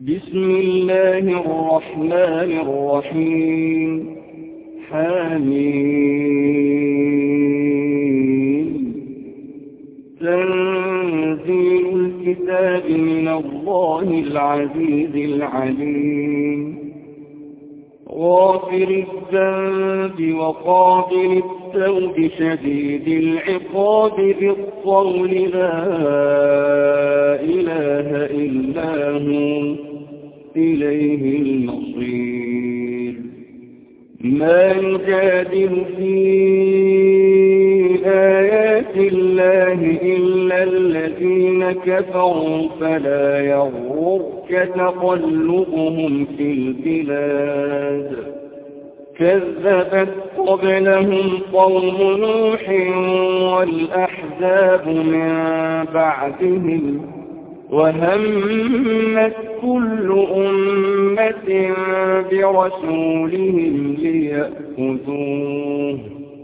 بسم الله الرحمن الرحيم. حميم. تنزيل الكتاب من الله العزيز العليم. غافر الذنب وقابل التوب شديد العقاب بالطول لا إله إلا هو إليه المصير. ما يجادل في آيات الله إلا الذين كفروا فلا يغررك تقلبهم في البلاد. كذبت قبلهم قوم نوح والأحزاب من بعدهم وهمت كل أمة برسولهم ليأخذوه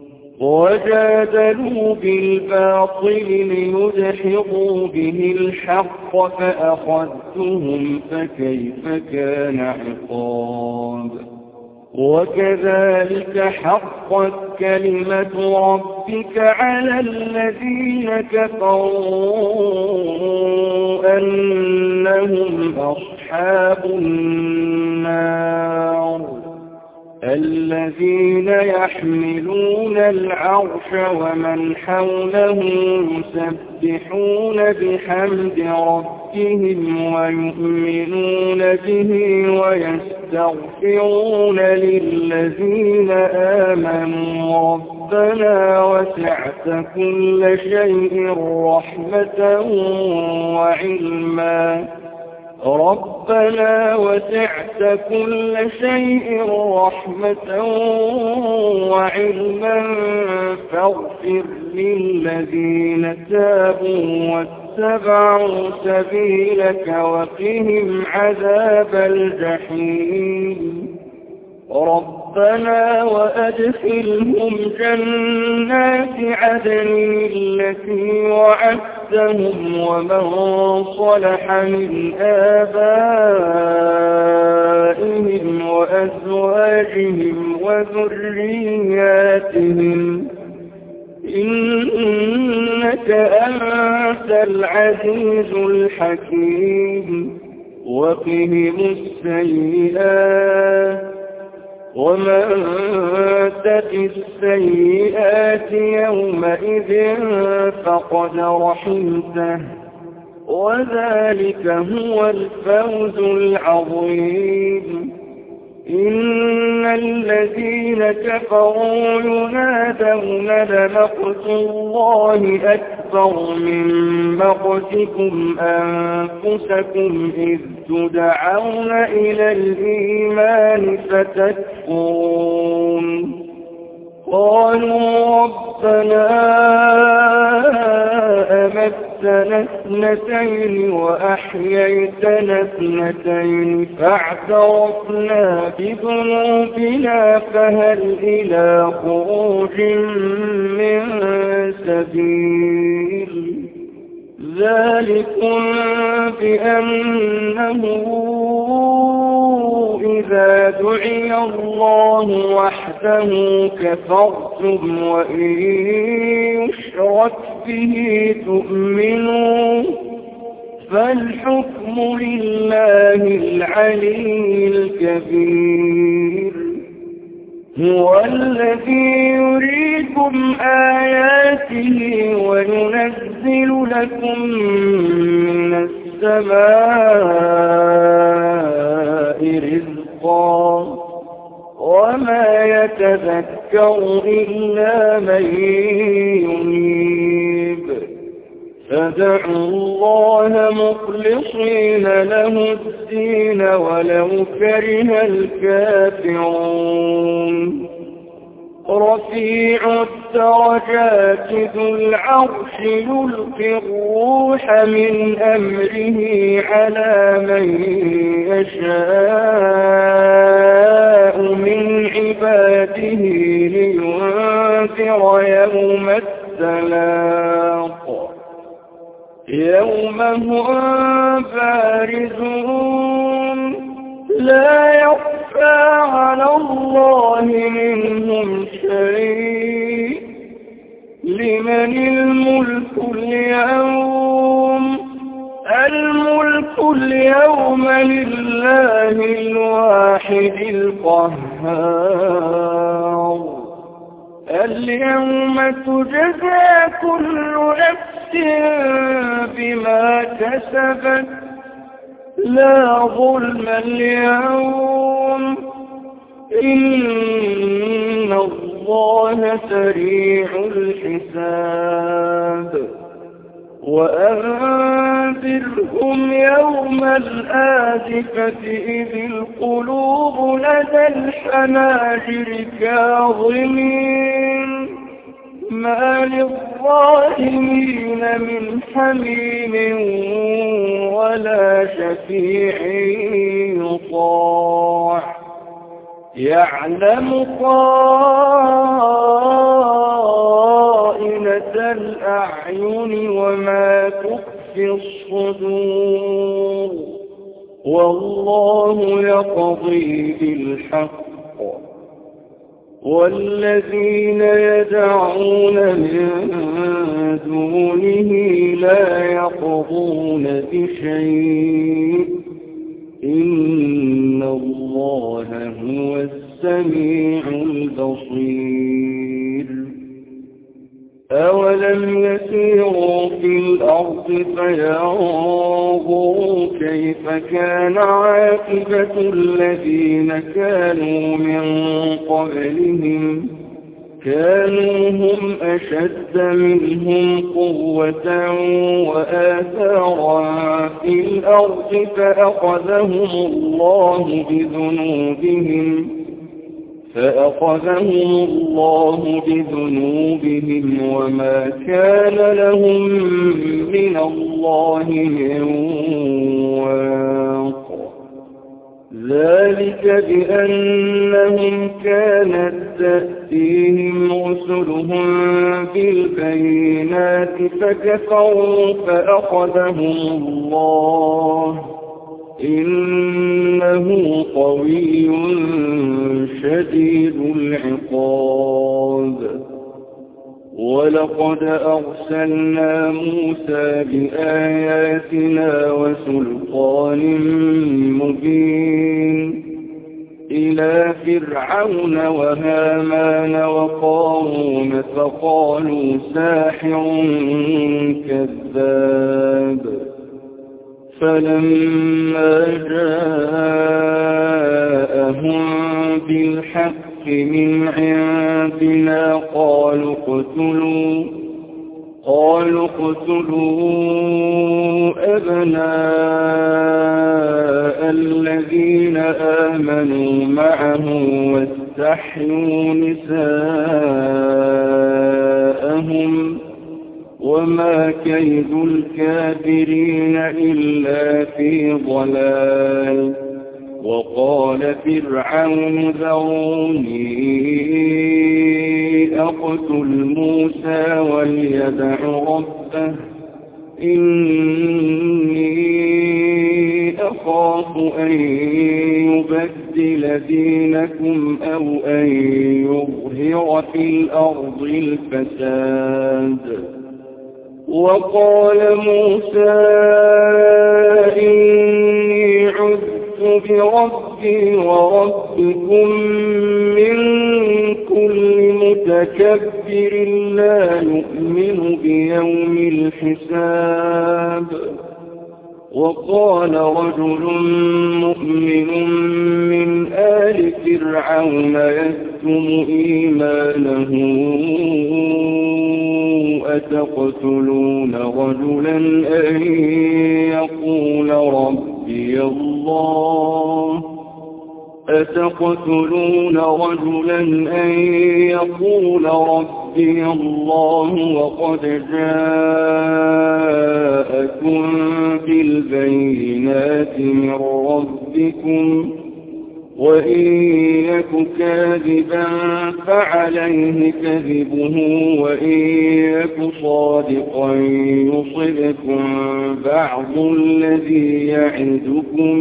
وجادلوا بالباطل ليدحضوا به الحق فأخذتهم فكيف كان عقاب. وكذلك حقت كلمة ربك على الذين كفروا أنهم أصحاب النار. الذين يحملون العرش ومن حوله يسبحون بحمد ربهم ويؤمنون به ويستغفرون للذين آمنوا ربنا وسعت كل شيء رحمة وعلما. ربنا وسعت كل شيء رحمة وعلما فاغفر للذين تابوا واتبعوا سبيلك وقهم عذاب الجحيم. ربنا وأدخلهم جنات عدن التي وعدتهم ومن صلح من آبائهم وأزواجهم وذرياتهم إنك أنت العزيز الحكيم. وقهم السيئات ومن تق السيئات يومئذ فقد رحمته وذلك هو الفوز العظيم. إن الذين كفروا ينادون لمقت الله أكبر من مقتكم أنفسكم إذ تدعون إلى الإيمان فتكفرون. قالوا ربنا أمتنا اثنتين وأحييتنا اثنتين فاعترفنا بذنوبنا فهل إلى خروج من سبيل. ذلكم بأنه إذا دعي الله وحده كفرتم وإن يشرك به تؤمنون فالحكم لله العلي الكبير. هو الذي يريكم آياته وينزل لكم من السماء رزقا وما يتذكر إلا من ينيب. فادعوا الله مخلصين له الدين ولو كره الكافرون. رفيع الدرجات ذو العرش يلقي الروح من أمره على من يشاء من عباده لينذر يوم التلاق. يوم هم بارزون الملك اليوم لله الواحد القهار. اليوم تجزى كل نفس بما كسبت لا ظلم اليوم إن الله سريع الحساب. وأنذرهم يوم الآزفة إذ القلوب لدى الحناجر كاظمين ما للظالمين من حميم ولا شفيع يطاع يعلم خائنة الأعين وما تخفي الصدور والله يقضي بالحق والذين يدعون من دونه لا يقضون بشيء إن الله هو السميع البصير. أولم يسيروا في الأرض فينظروا كيف كان عاقبة الذين كانوا من قبلهم كانوا هم أشد منهم قوة وآثارا في الأرض فأخذهم الله بذنوبهم وما كان لهم من الله من واق. ذلك بأنهم كانت تأتيهم رسلهم بالبينات فكفروا فأخذهم الله إنه قوي شديد العقاب. ولقد أرسلنا موسى بآياتنا وسلطان مبين إلى فرعون وهامان وقارون فقالوا ساحر كذاب. فلما جاءهم بالحق من عندنا قالوا اقتلوا أبناء الذين آمنوا معه واستحيوا نساءهم وما كيد الكافرين إلا في ضلال. وقال فرعون ذروني أقتل موسى وليدع ربه إني أخاف أن يبدل دينكم أو أن يظهر في الأرض الفساد. وقال موسى إني عذت بربي وربكم من كل متكبر لا يؤمن بيوم الحساب. وقال رجل مؤمن من آل فرعون يكتم إيمانه أتقتلون رجلا أن يقول ربي الله وقد جاءكم بالبينات من ربكم وإن يك كاذبا فعليه كذبه وإن يك صادقا يصبكم بعض الذي يعدكم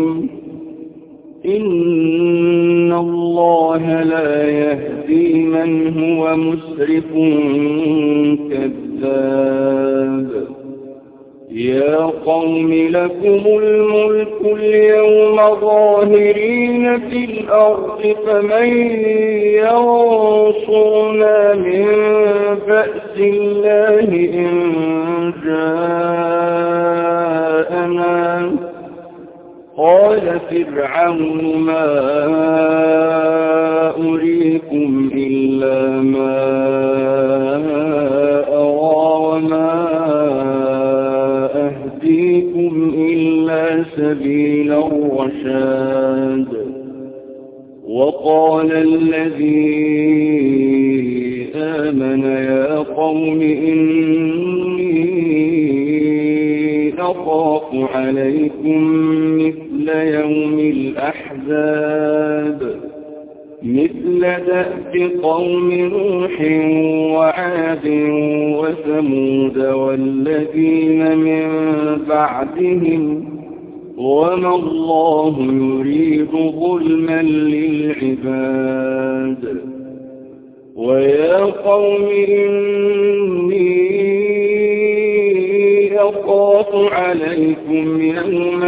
إن الله لا يهدي من هو مسرف كذاب. الكتاب يا قوم لكم الملك اليوم ظاهرين في الأرض فمن ينصرنا من بأس الله إن جاءنا قال فرعون ما أريكم إلا ما أرى وما أهديكم إلا سبيل الرشاد وقال الذي آمن يا قوم إني أخاف عليكم مثل يوم الأحزاب مثل دأب قوم نوح وعاد وثمود والذين من بعدهم وما الله يريد ظلما للعباد ويا قوم إني أخاف عليكم يوم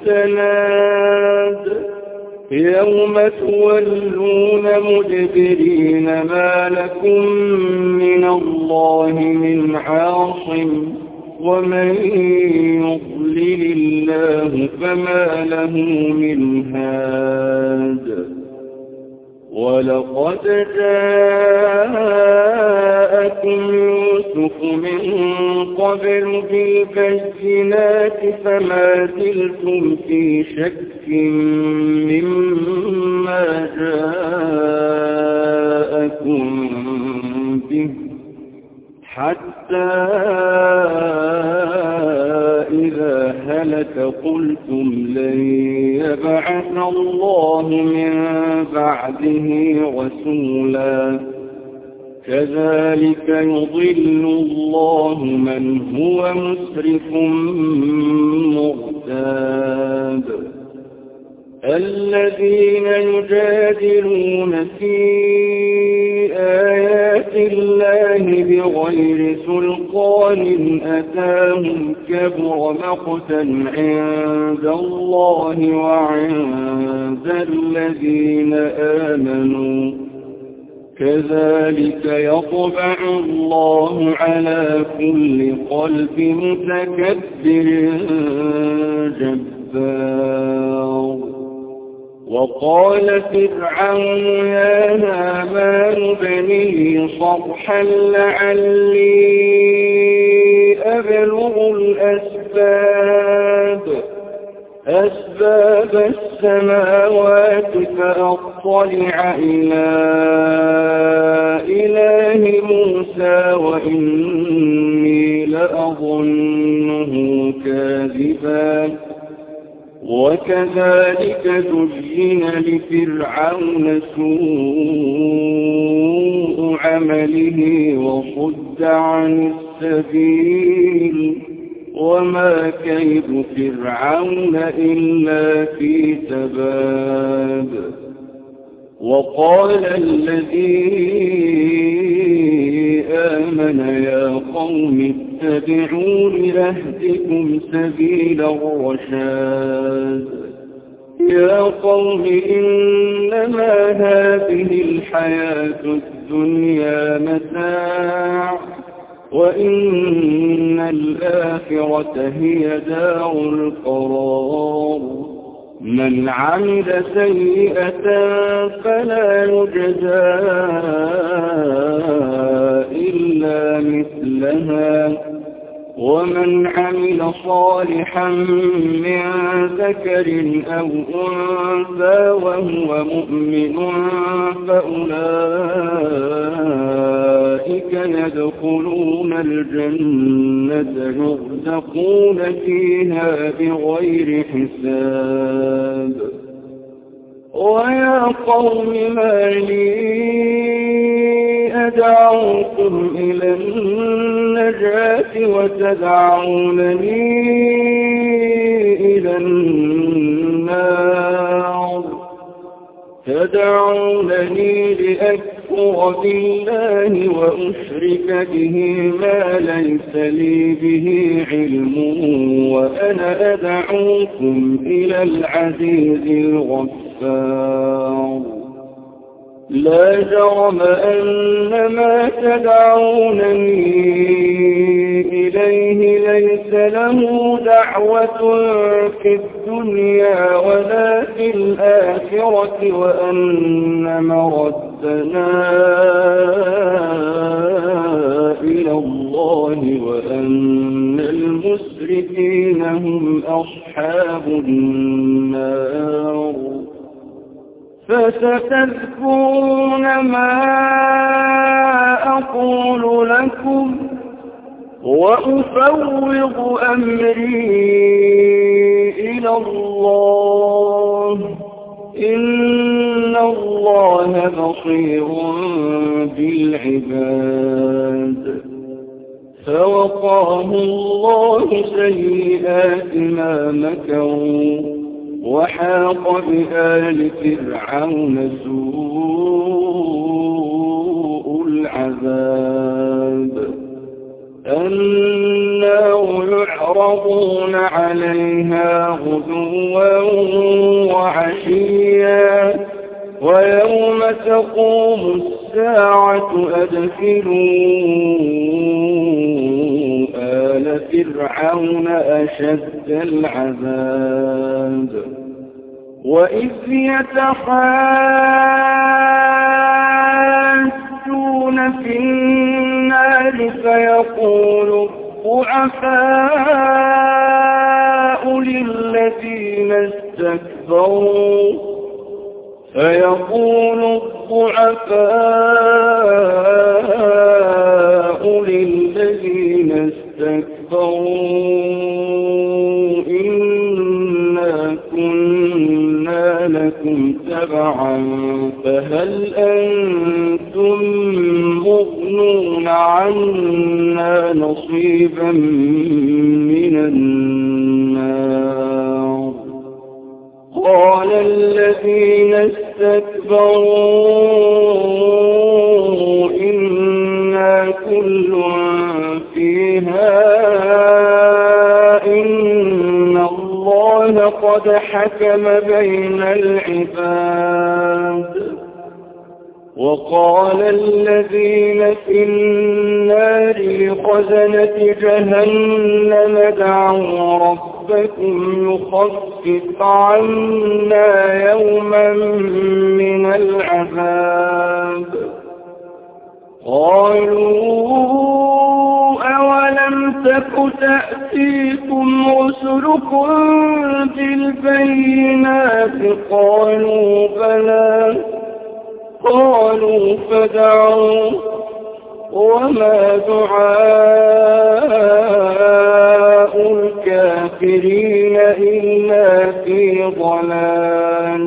التناد يوم تولون مدبرين ما لكم من الله من عاصم ومن يضلل الله فما له من هاد ولقد جاءكم يوسف من قبل بالبينات فما زلتم في شك مما جاءكم به حتى إذا هلك قلتم لن يبعث الله من بعده رسولا كذلك يضل الله من هو مسرف مرتاب الذين يجادلون في آيات الله بغير سلطان أتاهم كبر مقتا عند الله وعند الذين آمنوا كذلك يطبع الله على كل قلب متكبر جبار وقال فرعون يا هامان ابن لي صرحا لعلي أبلغ أسباب السماوات فأطلع إلى إله موسى وإني لأظنه كاذبا وكذلك زين لفرعون سوء عمله وصد عن السبيل وما كيد فرعون إلا في تباب وقال الذي آمن يا قوم اتبعون أهدكم سبيل الرشاد يا قوم إنما هذه الحياة الدنيا متاع وإن الآخرة هي دار القرار من عمل سيئة فلا يجزى إلا مثلها ومن عمل صالحا من ذكر أو أنثى وهو مؤمن فأولئك يدخلون الجنة يرزقون فيها بغير حساب ويا قوم ما لي أدعوكم إلى النجاة وتدعونني إلى النار تدعونني لأكفر أكفر بالله وأشرك به ما ليس لي به علم وأنا أدعوكم إلى العزيز الغفار لا جرم أن ما تدعونني إليه ليس له دعوة في الدنيا ولا في الآخرة وأن مردنا إلى الله وأن المسرفين هم أصحاب النار فستذكرون ما أقول لكم وأفوض أمري إلى الله إن الله بصير بالعباد فوقاه الله سيئات ما مكروا وحاق بآل فرعون سوء العذاب النار يعرضون عليها غدوا وعشيا ويوم تقوم الساعة أدخلوا آل فرعون أشد العذاب وإذ يتحاجون في النار فيقول الضعفاء للذين استكبروا إنا كنا لكم تبعا فهل أنتم مغنون عنا نصيبا من النار قال الذين استكبروا إنا كل فيها إن الله قد حكم بين العباد وقال الذين في النار لخزنة جهنم ادعوا ربكم يخفف عنا يوما من العذاب قالوا أولم تك تأتيكم رسلكم بالبينات قالوا بلى قالوا فدعوا وما دعاء الكافرين إلا في ضلال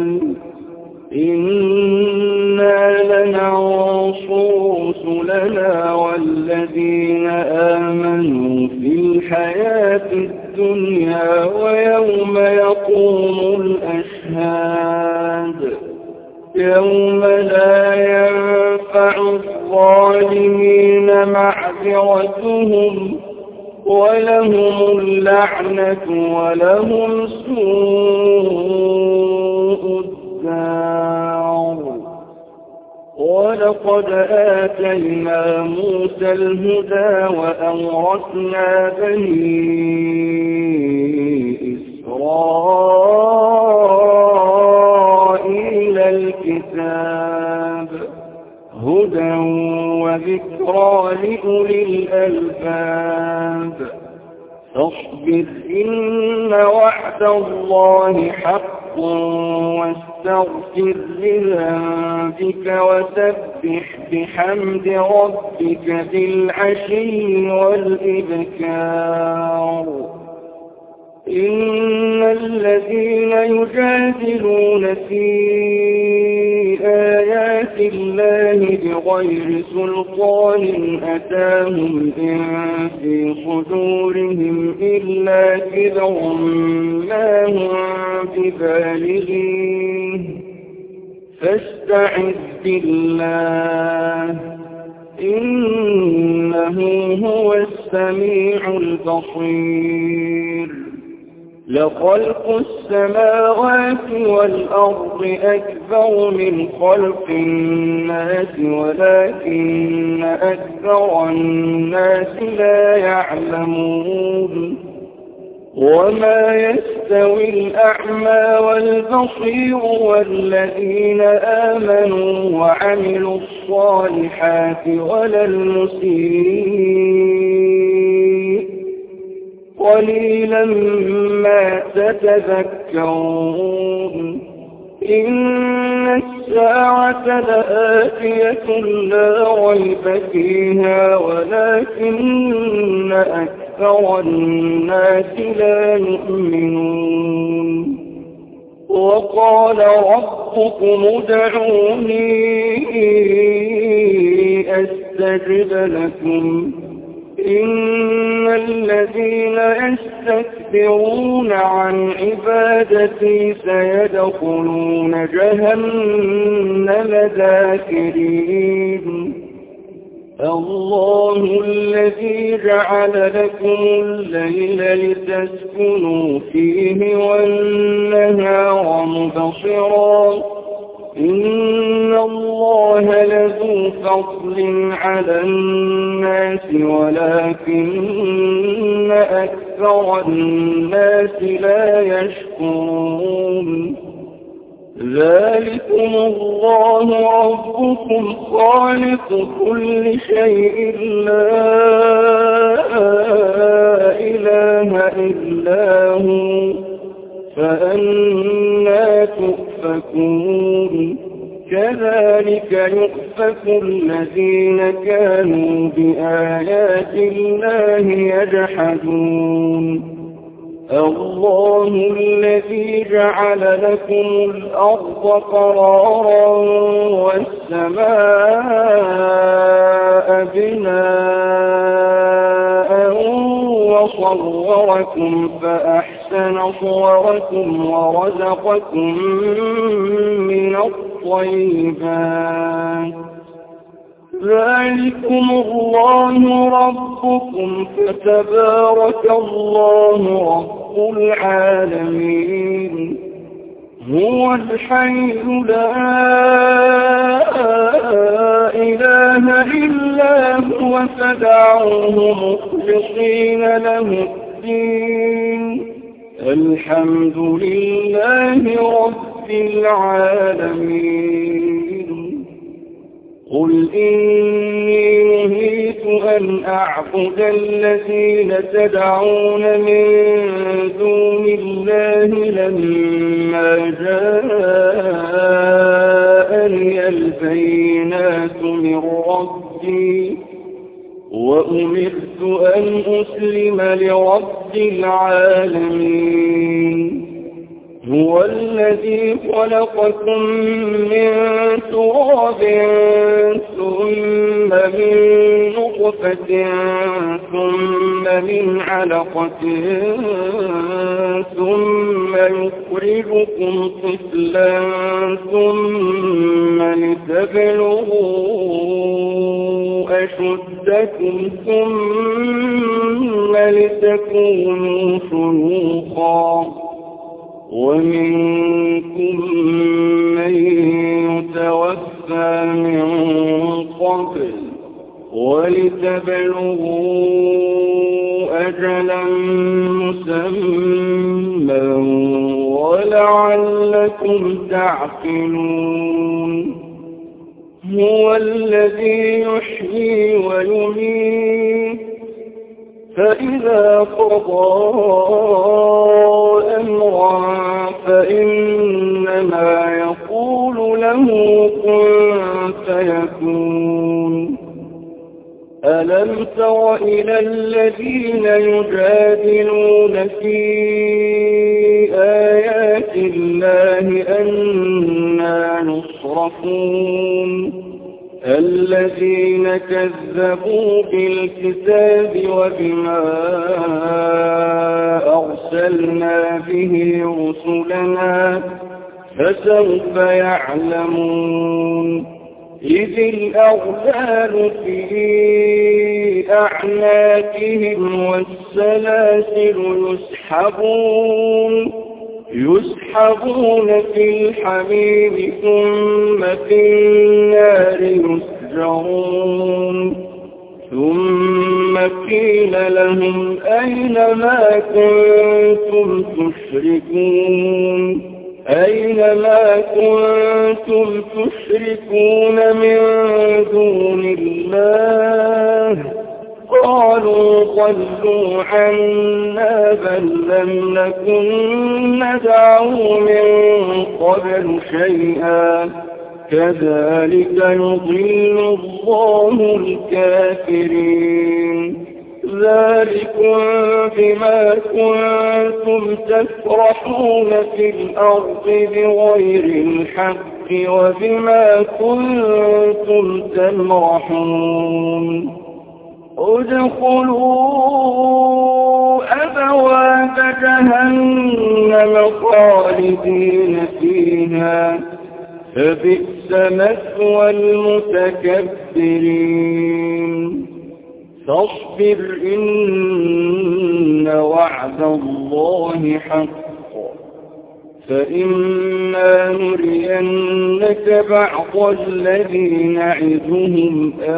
إنا لننصر رسلنا والذين آمنوا في الحياة الدنيا ويوم يقوم الأشهاد يوم لا ينفع الظالمين معذرتهم ولهم اللعنة ولهم سوء الدار ولقد آتينا موسى الهدى وأورثنا بني إسرائيل الكتاب هدى وذكرى لأولي الألباب فاصبر إن وعد الله حق واستغفر لذنبك وسبح بحمد ربك بالعشي والإبكار إن الذين يجادلون في آيات الله بغير سلطان أتاهم إن في صدورهم إلا كبر ما هم ببالغيه فاستعذ بالله إنه هو السميع البصير. لخلق السماوات والأرض أكبر من خلق الناس ولكن أكثر الناس لا يعلمون. وما يستوي الأعمى والبصير والذين آمنوا وعملوا الصالحات ولا المسيء قليلا ما تتذكرون. إن الساعة لآتية لا ريب فيها ولكن أكثر الناس لا يؤمنون. وقال ربكم ادعوني أستجب لكم إن الذين يستكبرون عن عبادتي سيدخلون جهنم داخرين. الله الذي جعل لكم الليل لتسكنوا فيه والنهار مبصرا إن الله لذو فضل على الناس ولكن أكثر الناس لا يشكرون. ذلكم الله ربكم خالق كل شيء لا إله إلا هو فأنى تؤفكون. كذلك يؤفك الذين كانوا بآيات الله يجحدون. الله الذي جعل لكم الأرض قرارا والسماء بناء وصوركم فأحسن صوركم ورزقكم من الطيبات. ذلكم الله ربكم فتبارك الله رب العالمين. هو الحي لا إله إلا هو فدعوه مخلصين له الدين. الحمد لله رب العالمين. قل إني نهيت أن أعبد الذين تدعون من دون الله لما جاءني البينات من ربي وأمرت أن أسلم لرب العالمين. هو الذي خلقكم من تراب ثم من نطفة ثم من علقة ثم يخرجكم طفلا ثم لتبلغوا أشدكم ثم لتكونوا شيوخا ومنكم من يتوفى من قبل ولتبلغوا أجلا مسمى ولعلكم تعقلون. هو الذي يحيي ويميت فإذا قضى أمرا فإنما يقول له كن فيكون. ألم تر إلى الذين يجادلون في آيات الله أنى يصرفون. الذين كذبوا بالكتاب وبما أرسلنا به رسلنا فسوف يعلمون إذ الأغلال في أعناقهم والسلاسل يسحبون في الحميم ثم في النار يسجرون ثم قيل لهم أين ما كنتم تشركون من دون الله قالوا ضلوا عنا بل لم نكن ندعو من قبل شيئا كذلك يضل الله الكافرين ذلكم بما كنتم تفرحون في الأرض بغير الحق وبما كنتم تمرحون ادخلوا أبواب جهنم خالدين فيها فبئس مثوى المتكبرين فاصبر إن وعد الله حق فإما نرينك بعض الذي نعدهم أو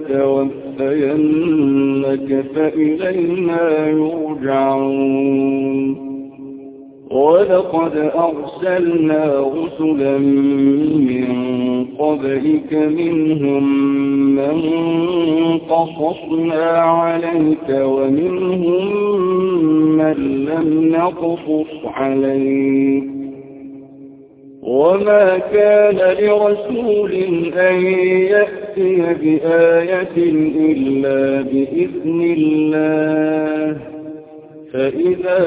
نتوفينك فإلينا يرجعون ولقد أرسلنا رسلا من قبلك منهم من قصصنا عليك ومنهم من لم نقصص عليك وما كان لرسول أن يأتي بآية إلا بإذن الله فإذا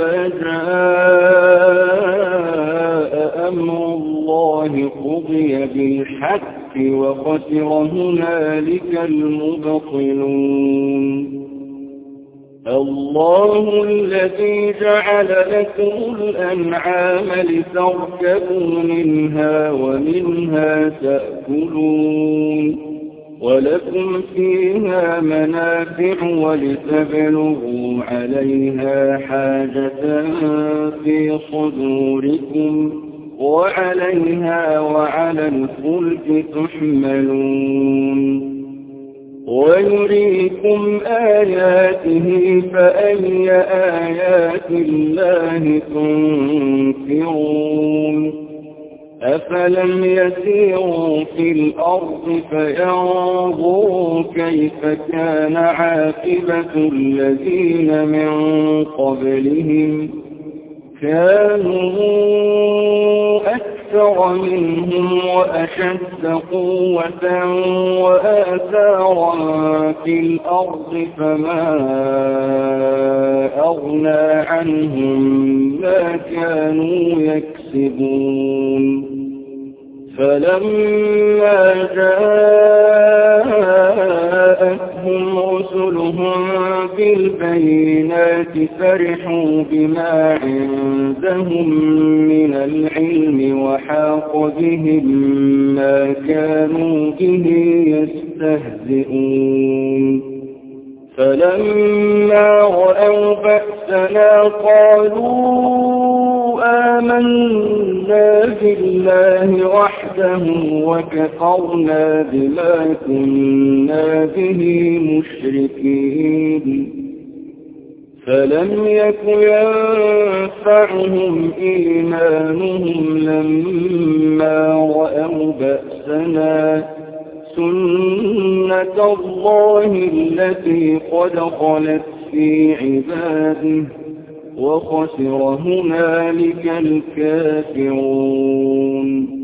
جاء أمر الله قضي بالحق وخسر هنالك المبطلون الله الذي جعل لكم الأنعام لتركبوا منها ومنها تأكلون ولكم فيها منافع ولتبلغوا عليها حاجة في صدوركم وعليها وعلى الفلك تحملون ويريكم آياته فأي آيات الله تنكرون أفلم يسيروا في الأرض فينظروا كيف كان عاقبة الذين من قبلهم كانوا أكثر منهم وأشد قوة وآثارا في الأرض فما أغنى عنهم ما كانوا يكسبون فلما جاءتهم رسلهم بالبينات فرحوا بما عندهم من العلم وحاق بهم ما كانوا به يستهزئون فلما رأوا بأسنا قالوا آمنا بالله وحده وكفرنا بما كنا به مشركين فلم يك ينفعهم إيمانهم لما رأوا بأسنا سنة الله التي قد خلت في عباده وخسر هنالك الكافرون